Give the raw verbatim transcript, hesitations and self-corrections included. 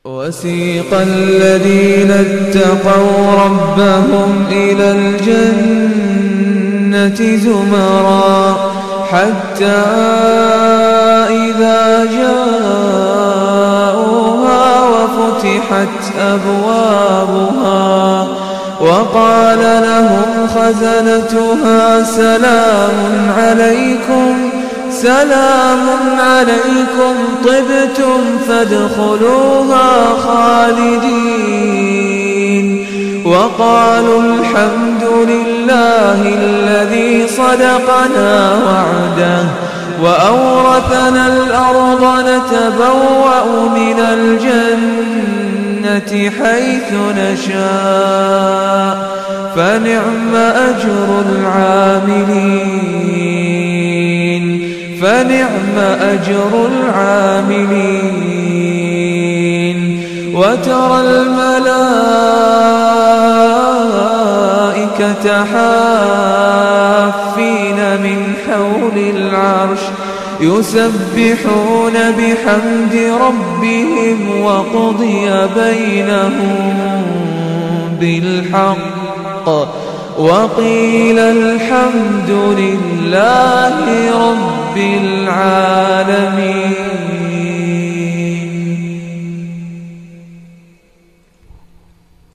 وسيق الذين اتقوا ربهم إلى الجنة زمرا حتى إذا جاءوها وفتحت أبوابها وقال لهم خزنتها سلام عليكم سلام عليكم طبتم فادخلوها خالدين وقالوا الحمد لله الذي صدقنا وعده وأورثنا الأرض نتبوأ من الجنة حيث نشاء فنعم أجر العاملين فنعم أجر العاملين وترى الملائكة حافين من حول العرش يسبحون بحمد ربهم وقضي بينهم بالحق وقيل الحمد لله رب العالمين.